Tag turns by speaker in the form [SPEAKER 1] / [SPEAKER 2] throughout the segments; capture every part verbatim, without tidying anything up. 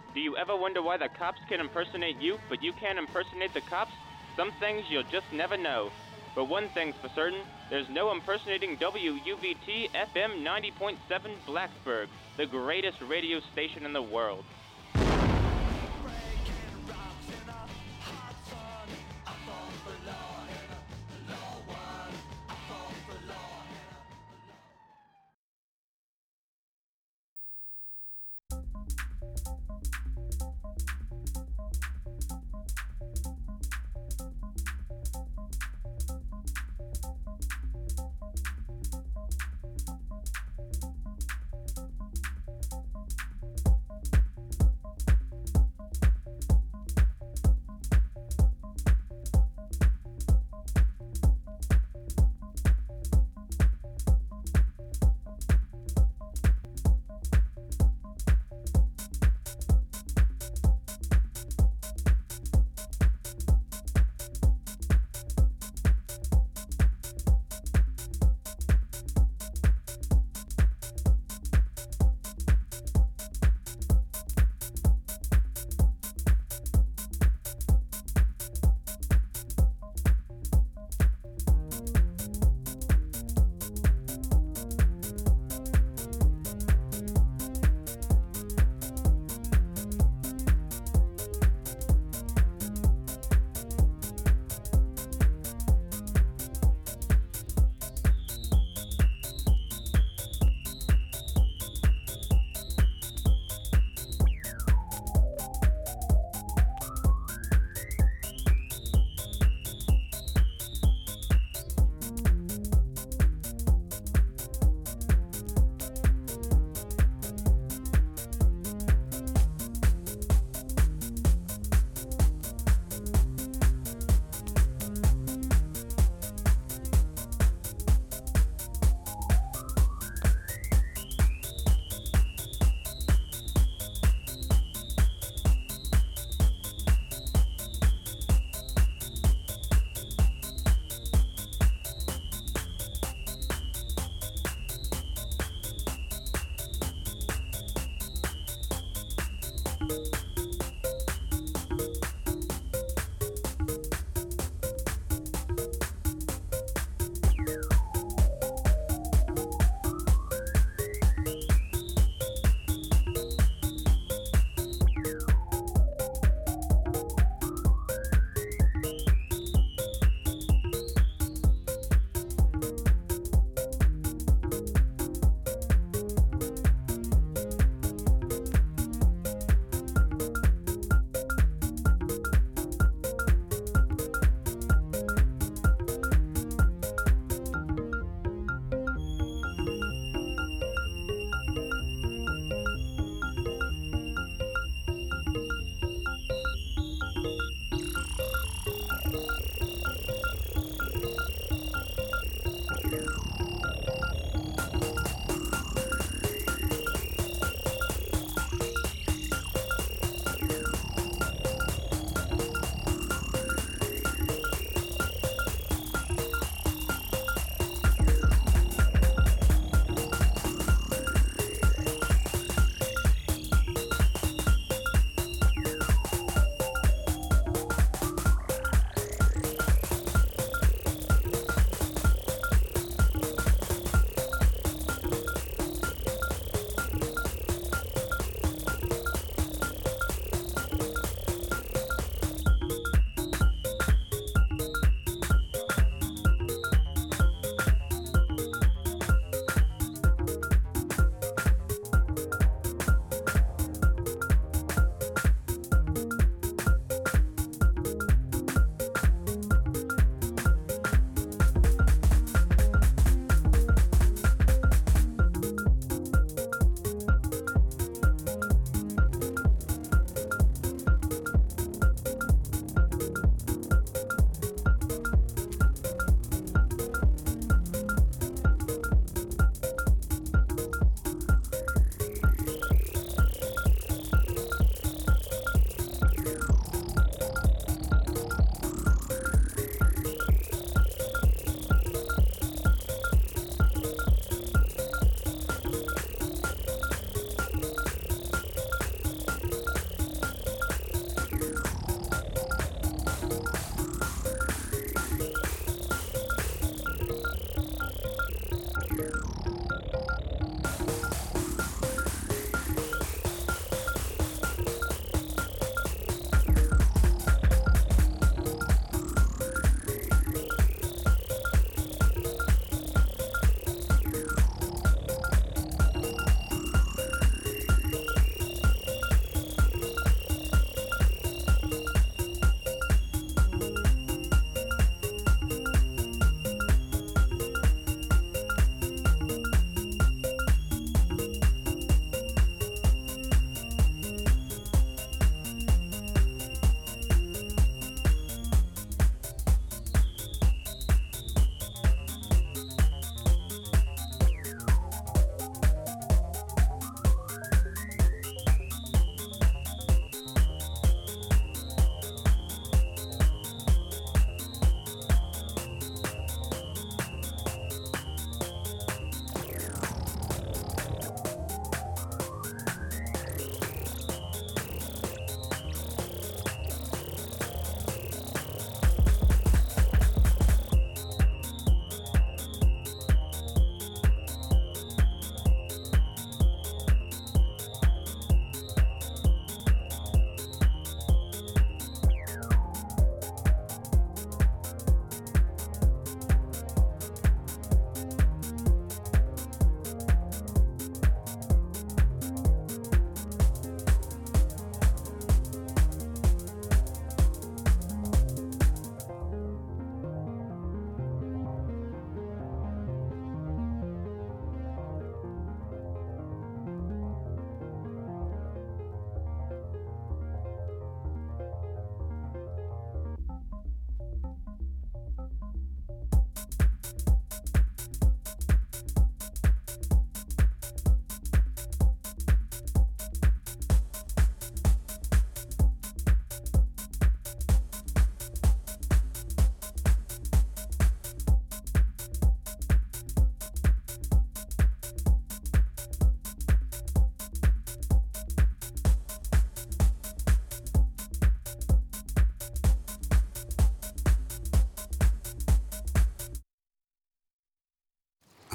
[SPEAKER 1] Do you ever wonder why the cops can impersonate you, but you can't impersonate the cops? Some things you'll just never know. But one thing's for certain, there's no impersonating W U V T F M ninety point seven Blacksburg, the greatest radio station in the world.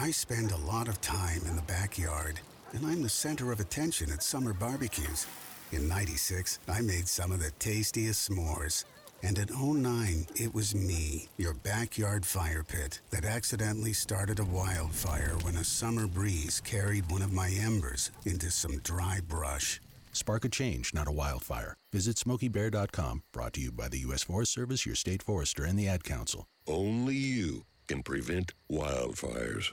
[SPEAKER 2] I spend a lot of time in the backyard, and I'm the center of attention at summer barbecues. In ninety-six, I made some of the tastiest s'mores. And in oh nine, it was me, your backyard fire pit, that accidentally started a wildfire when a summer breeze carried one of my embers into some dry brush.
[SPEAKER 3] Spark a change, not a wildfire. Visit Smokey Bear dot com, brought to you by the U S Forest Service, your state forester, and the Ad Council.
[SPEAKER 4] Only you can prevent wildfires.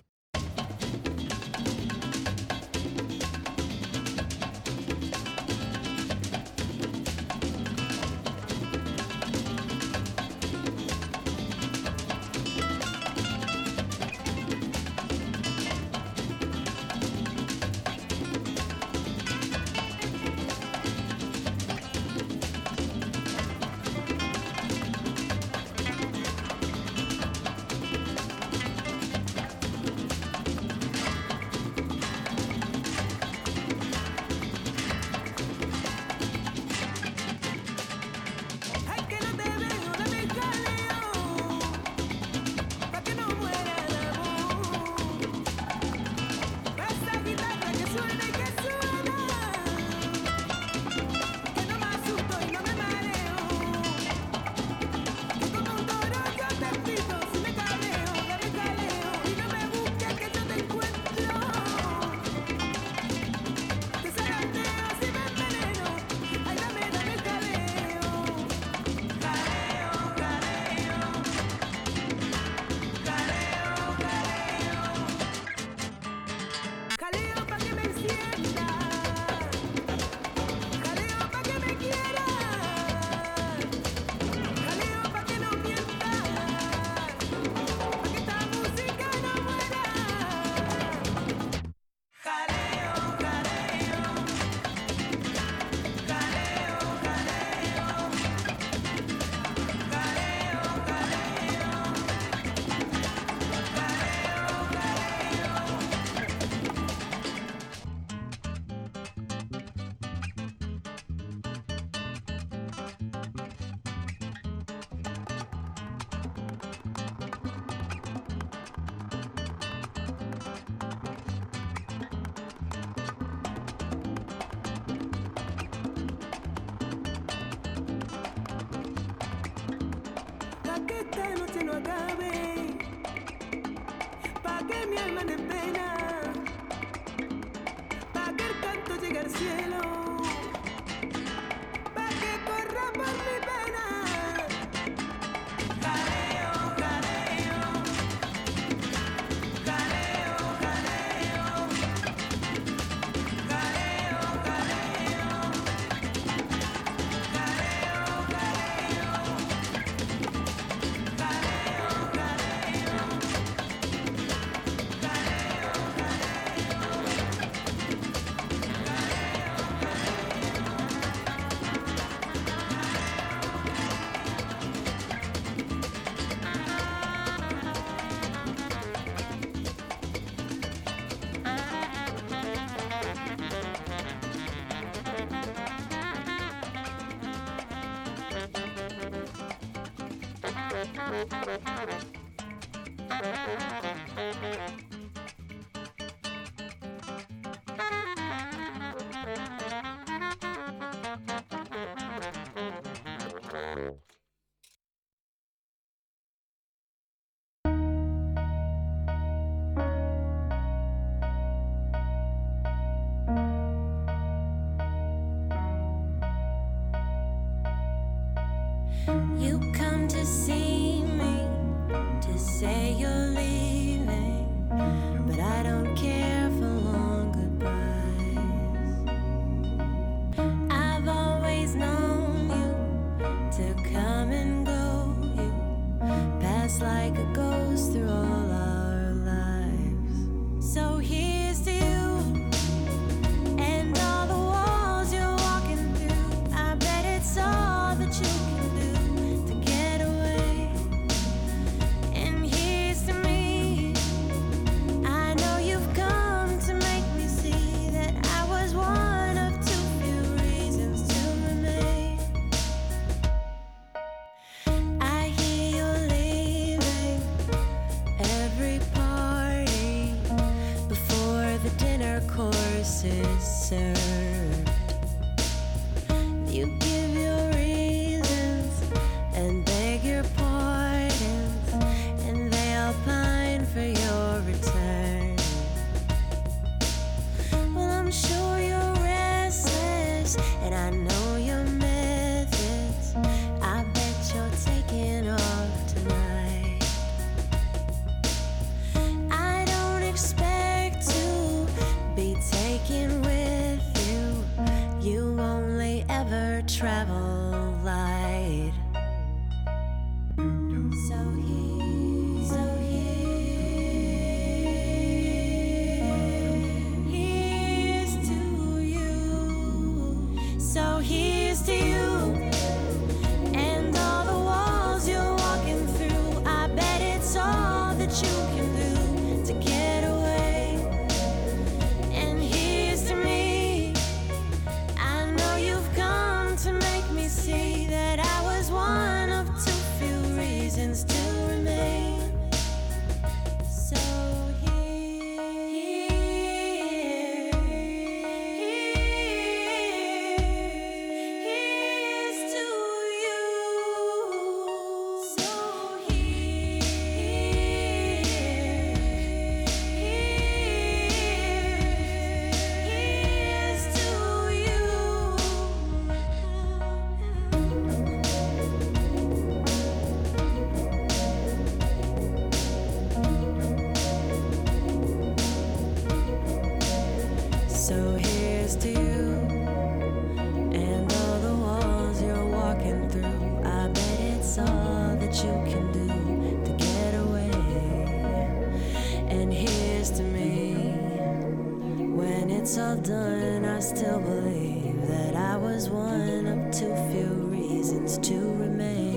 [SPEAKER 5] All that you can do to get away. You give your reasons and beg your pardons, and they'll pine for your return. Well, I'm sure you're restless, and I know your methods. I bet you're taking off tonight. I don't expect to be taken with you. You only ever travel light. So here, so here, here's to you. So here's to you and all the walls you're walking through. I bet it's all that you can do to get away. And here's to me. I know you've come to make me see that I was one of too few reasons to remain. So here, here, here's to you. So here, here's to you. So here's to you and all the walls you're walking through. I bet it's all that you can do to get away. And here's to me. When it's all done, I still believe that I was one of too few reasons to remain.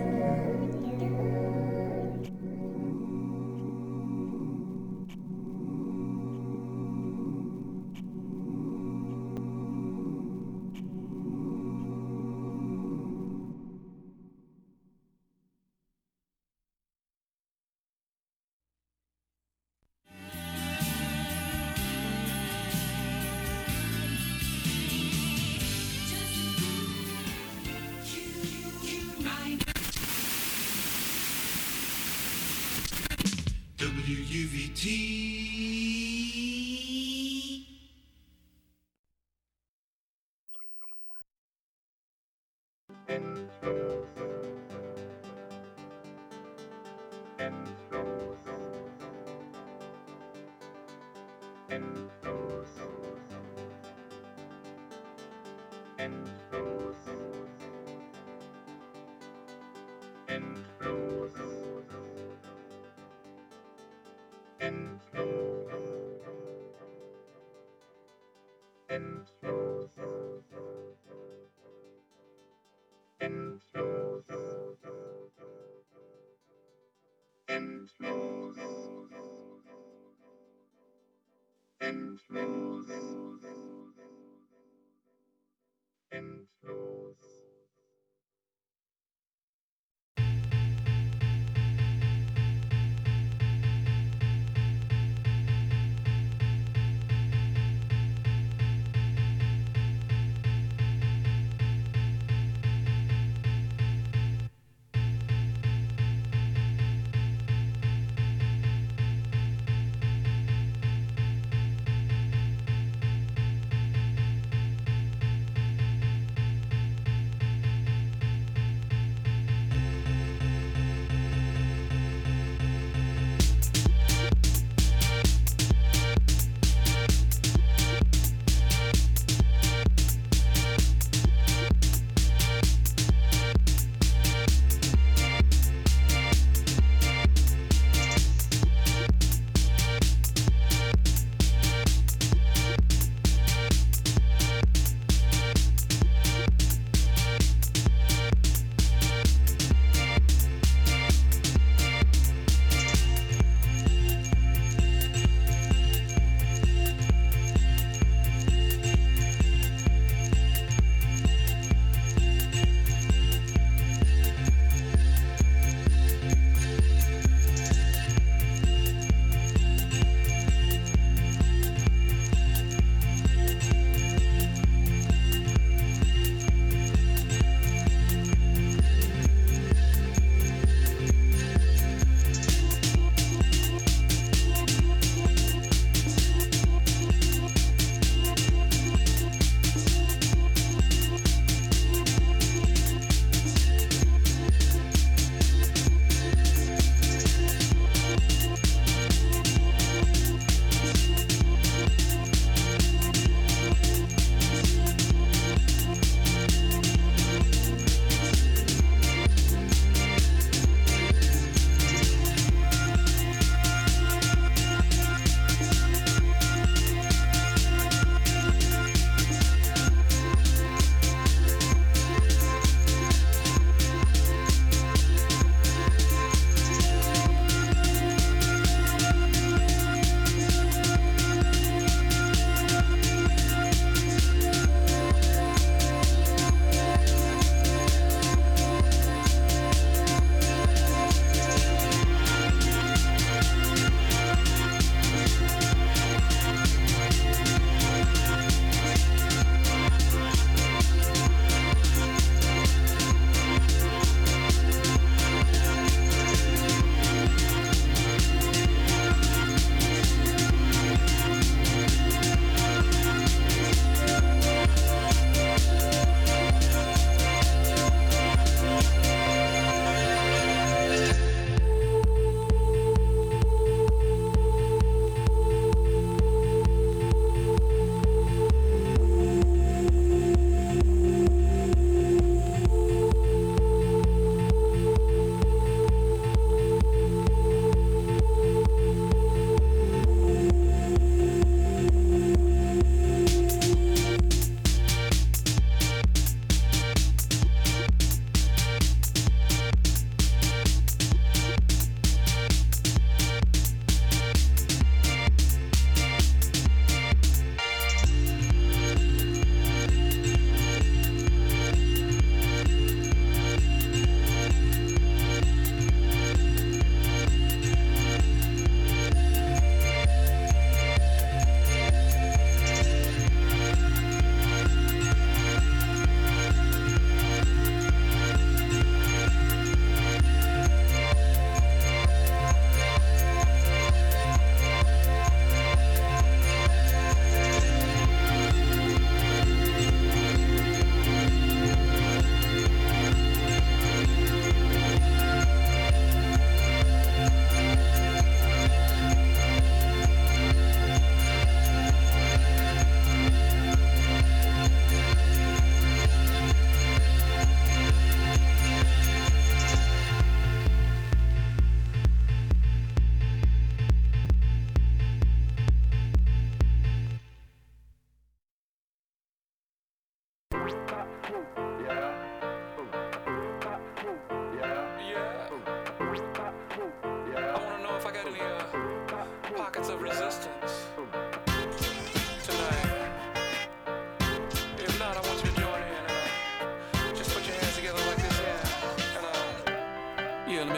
[SPEAKER 6] W U V T.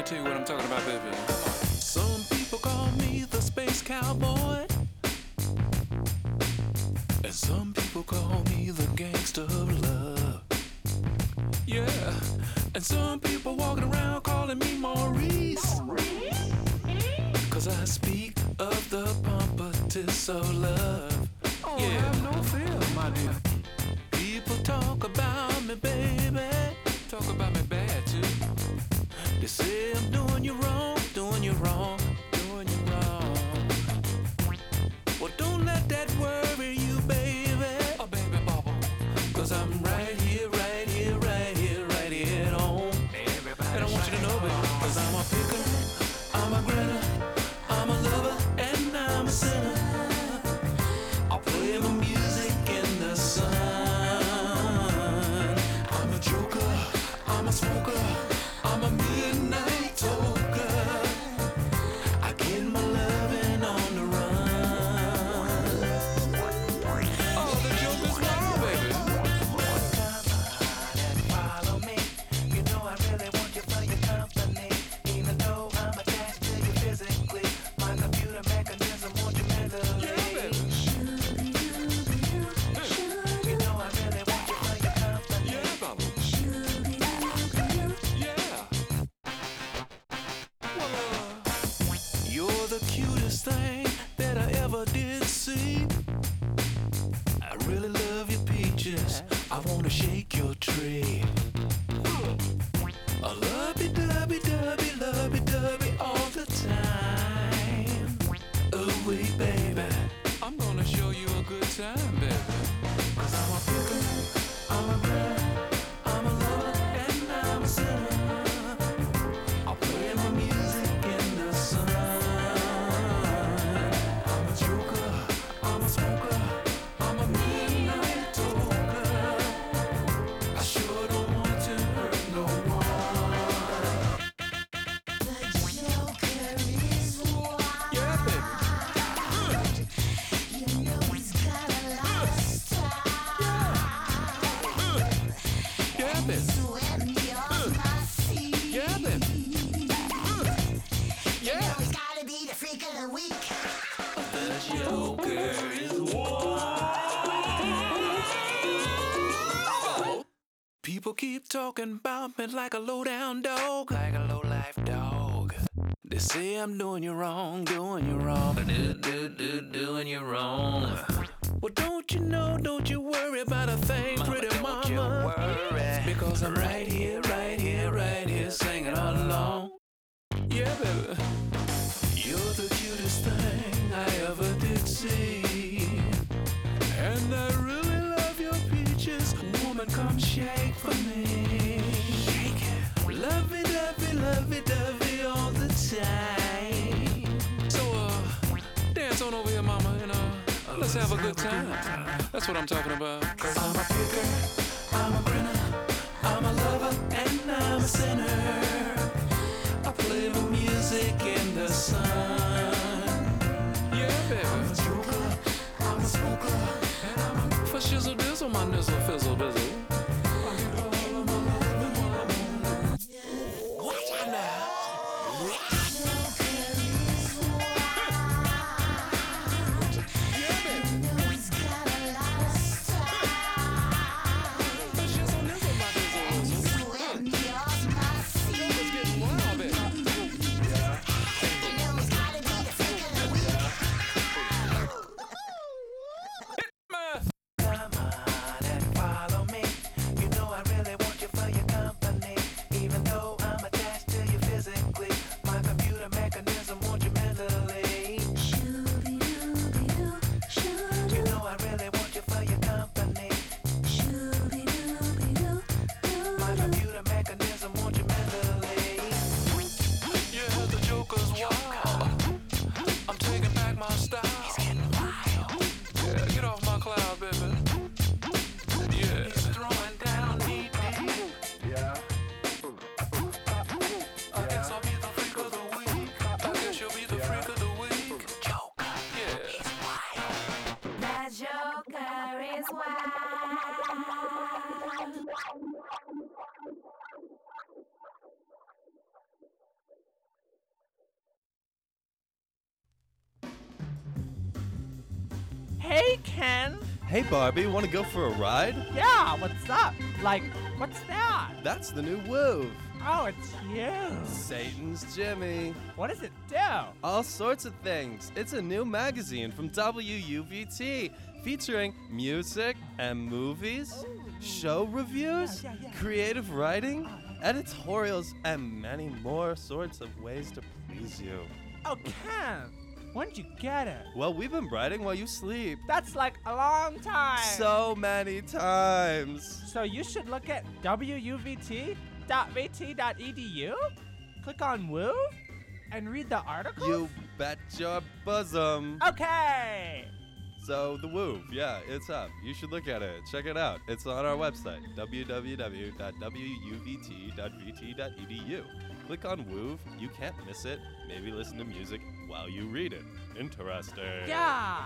[SPEAKER 7] tell you what I'm talking about, baby. Some people call me the space cowboy, and some people call me the gangster of love. Yeah, and some people walking around calling me Maurice, cause I speak of the pompatus of love. Oh, yeah. Have no fear, my dear. People talk about me, baby. Talk about me bad, too. They say I'm doing you wrong, doing you wrong, doing you wrong. Well, don't let that worry you, baby. Oh, baby, bubble. Cause I'm right here, right here, right here, right here at home. Everybody and I want you to know, baby, cause I'm a picker, I'm a grinner, I'm a lover, and I'm a sinner. I'll play my music in the sun. I'm a joker, I'm a smoker, I'm a midnight toker. I get my loving on the run. Oh, the joker's now, baby. Follow me. You know I really want you for your company. Even though I'm attached to you physically, my computer mechanism wants you mentally. Yeah, baby. You know I really want you for your company. Yeah, Bubba. Yeah. Well, uh, you're the cutest thing that I ever did see. I really love your peaches. I wanna shake your tree. A lovey-dovey-dovey, lovey-dovey all the time. Oh, wait, baby, I'm gonna show you a good time, baby. Cause I'm a picker, I'm a girl, I'm a lover, and I'm a sinner. I'll play my music in the sun. I'm a joker, I'm a smoker, I'm a midnight toker. I sure don't want to hurt no one. Yeah, baby. Yeah, baby. Yeah, baby. Yeah. The Joker is wild. People keep talking about me like a low-down dog, like a low-life dog. They say I'm doing you wrong, doing you wrong, do, do, do, doing you wrong. Well, don't you know, don't you worry about a thing, mama, pretty mama. Don't you worry. Because I'm right here, right here, right here, singing all along. Yeah, baby. You're the cutest thing I ever did see. And I really love your peaches. Woman, come shake for me. Shake it. Lovey-dovey, lovey-dovey all the time. So, uh, dance on over here, mama, and uh, let's have a good time. That's what I'm talking about. Cause I'm a picker, I'm a grinner, I'm a lover, and I'm a sinner. I play my music in the sun. Yeah, baby. I'm a joker, I'm a smoker, and I'm a for shizzle dizzle, my nizzle fizzle bizzle. Watch out now.
[SPEAKER 8] Hey, Ken.
[SPEAKER 9] Hey, Barbie, want to go for a ride?
[SPEAKER 8] Yeah, what's up? Like, what's that?
[SPEAKER 9] That's the new Wove.
[SPEAKER 8] Oh, it's you.
[SPEAKER 9] Satan's Jimmy.
[SPEAKER 8] What does it do?
[SPEAKER 9] All sorts of things. It's a new magazine from W U V T featuring music and movies, Ooh. show reviews, yeah, yeah, yeah. creative writing, oh, yeah. editorials, and many more sorts of ways to please you.
[SPEAKER 8] Oh, Ken, when'd you get it?
[SPEAKER 9] Well, we've been writing while you sleep.
[SPEAKER 8] That's like a long time.
[SPEAKER 9] So many times.
[SPEAKER 8] So you should look at W U V T dot V T dot E D U, click on Wove, and read the articles?
[SPEAKER 9] You bet your bosom.
[SPEAKER 8] Okay.
[SPEAKER 9] So the Wove, yeah, it's up. You should look at it. Check it out. It's on our website, w w w dot w u v t dot v t dot e d u. Click on Wove. You can't miss it. Maybe listen to music while you read it. Interesting.
[SPEAKER 8] Yeah.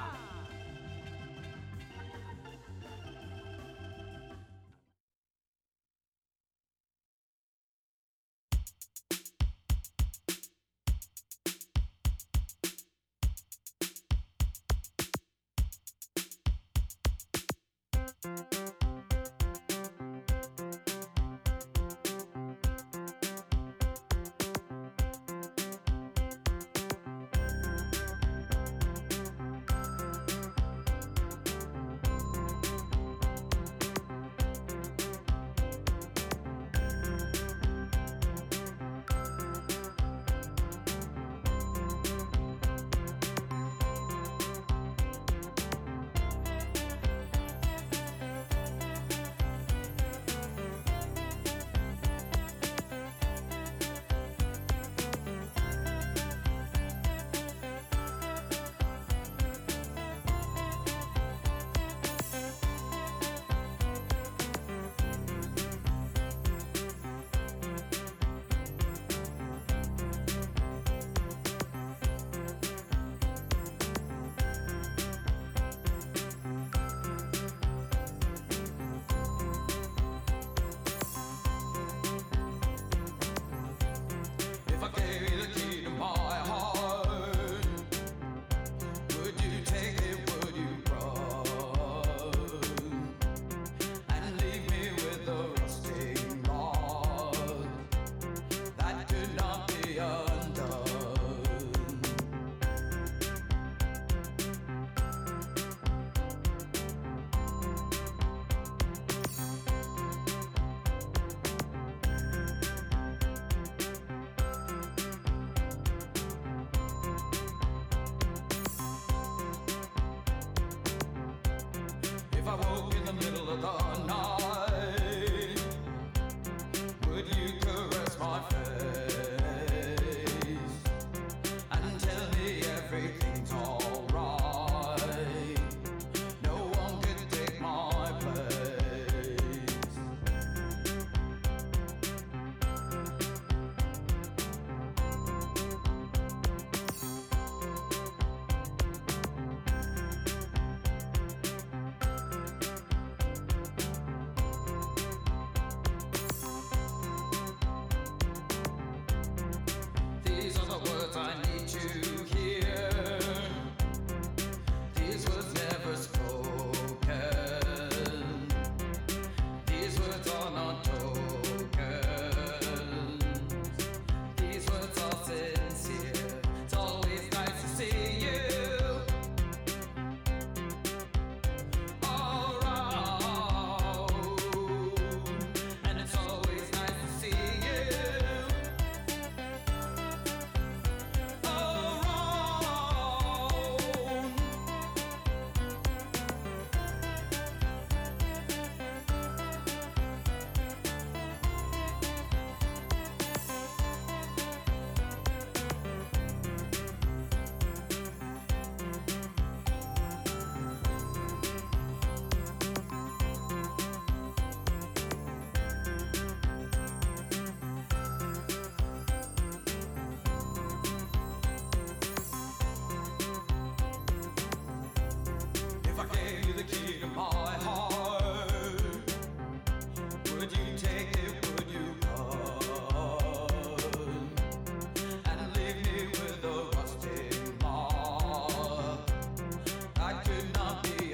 [SPEAKER 10] Not be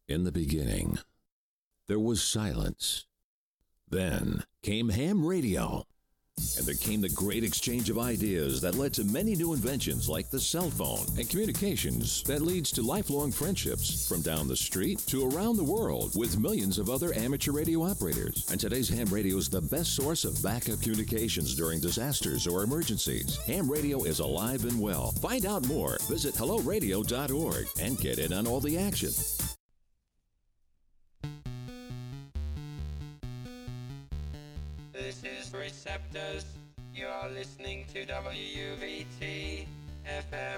[SPEAKER 10] In the beginning, there was silence. Then came ham radio. And there came the great exchange of ideas that led to many new inventions like the cell phone and communications that leads to lifelong friendships from down the street to around the world with millions of other amateur radio operators. And today's ham radio is the best source of backup communications during disasters or emergencies. Ham radio is alive and well. Find out more. Visit hello radio dot org and get in on all the action.
[SPEAKER 11] This is Receptors. You are listening to W U V T F M.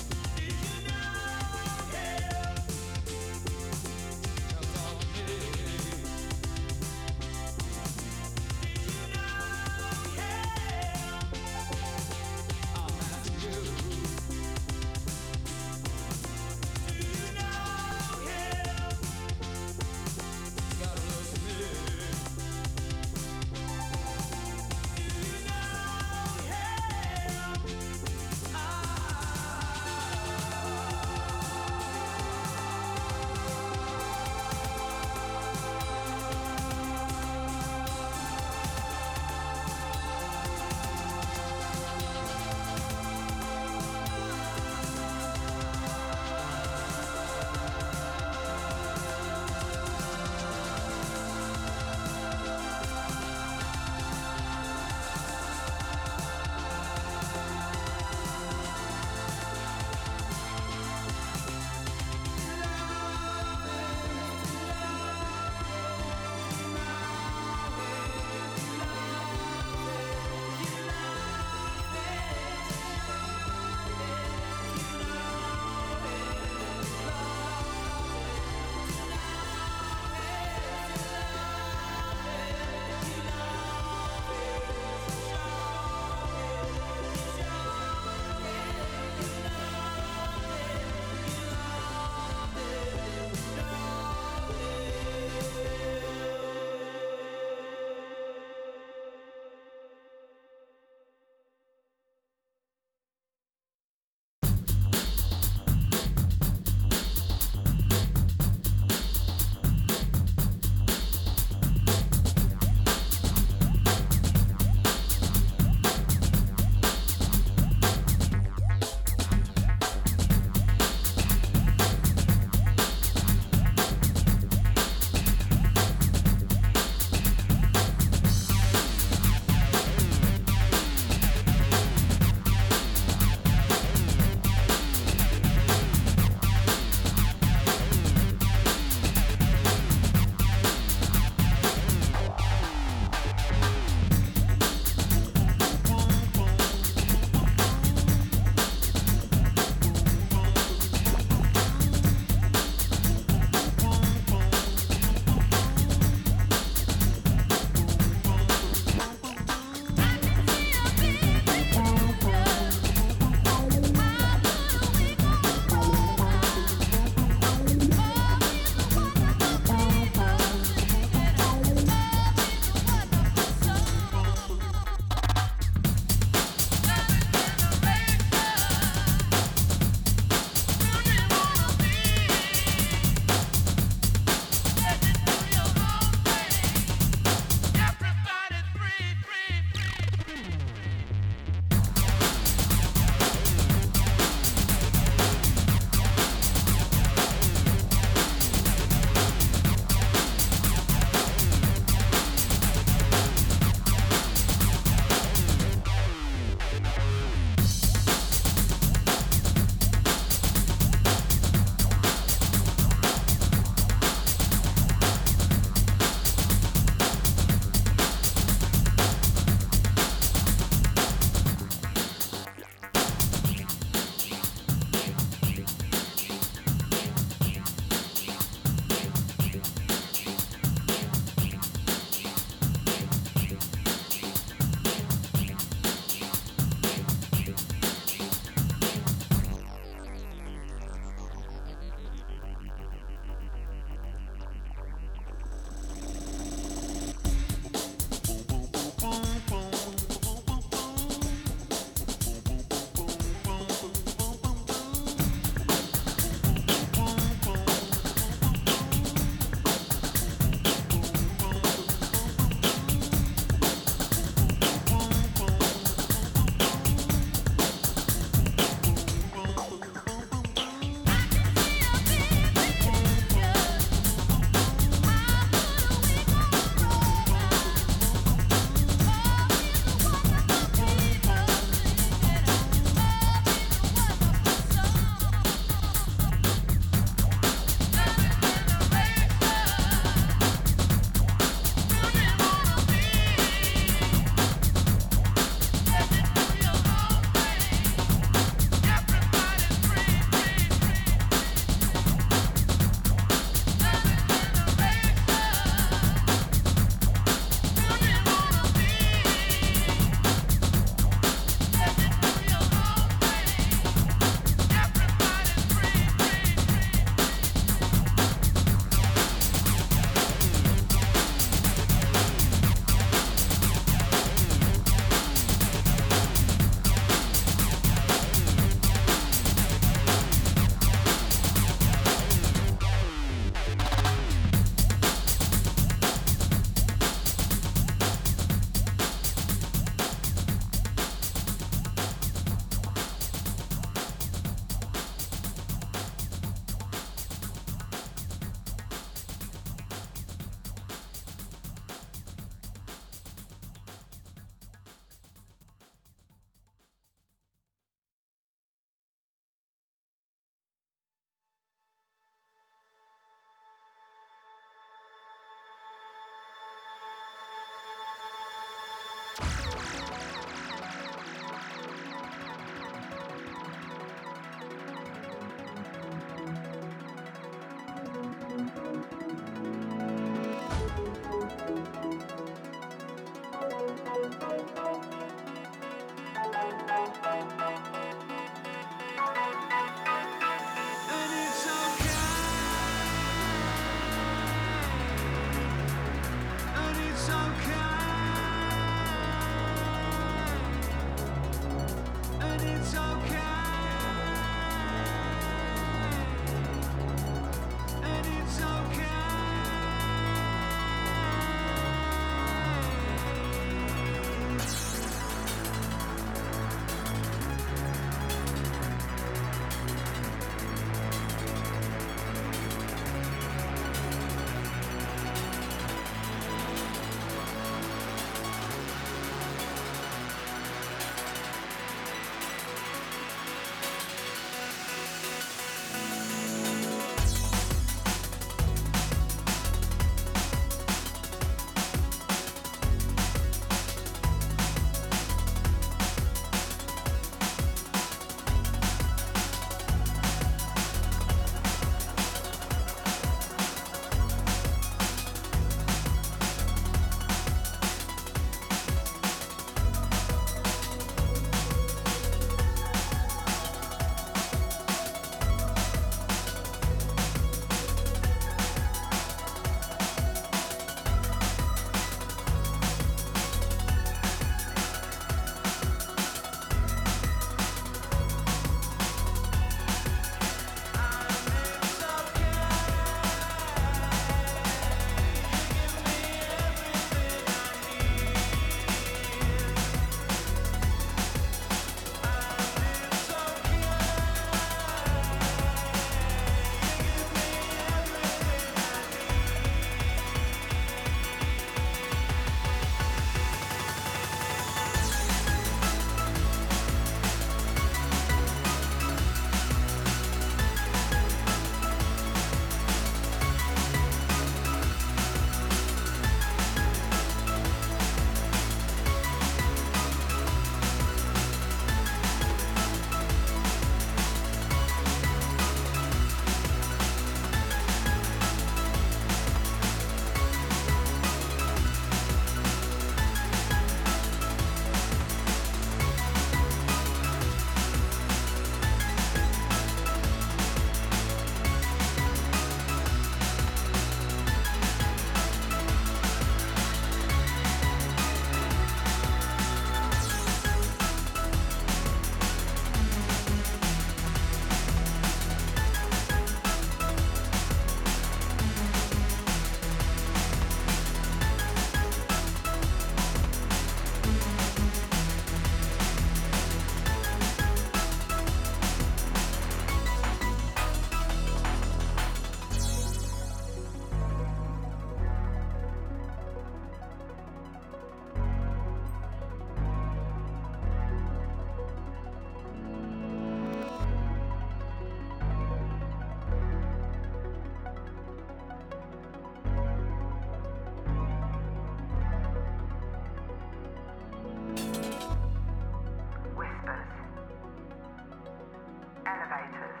[SPEAKER 12] Elevators.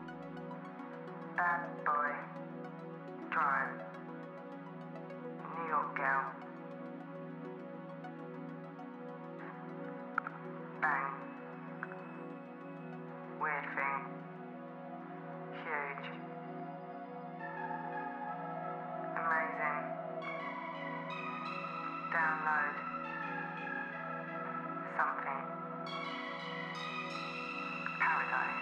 [SPEAKER 12] Bad boy. Drive. New York girl. Bang. Weird thing. Huge. Amazing. Download. Something. Paradise.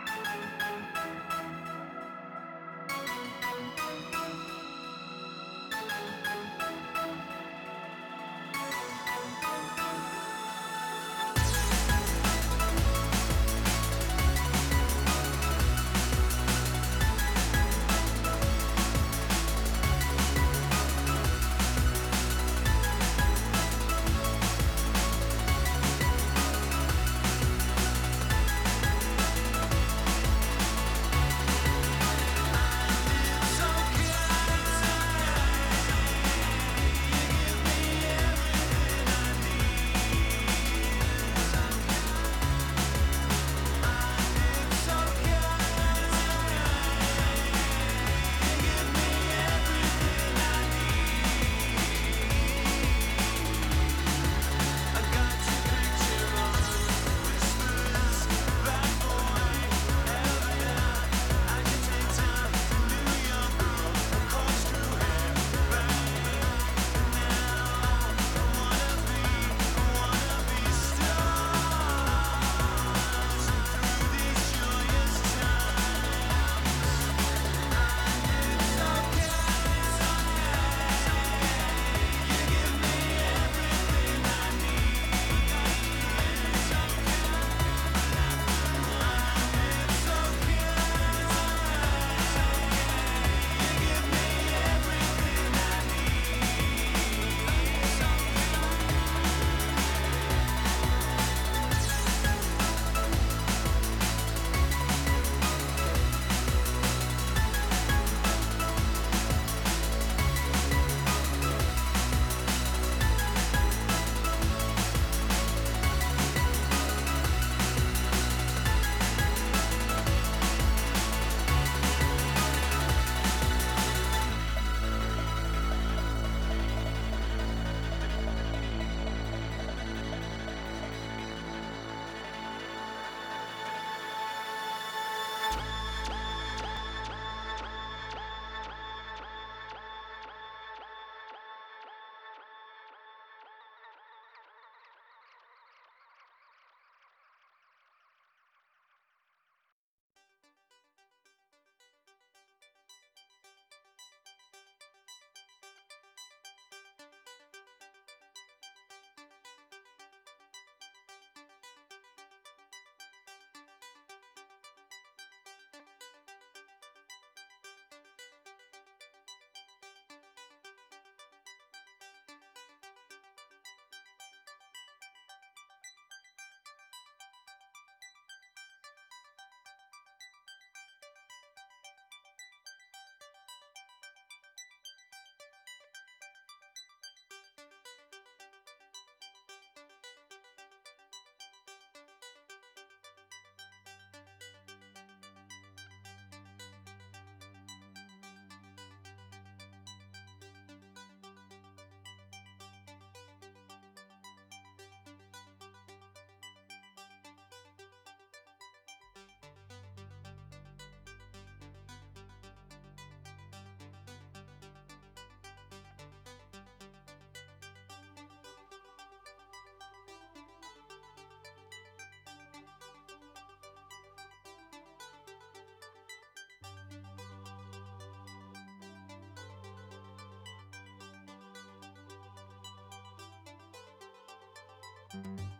[SPEAKER 13] Thank you.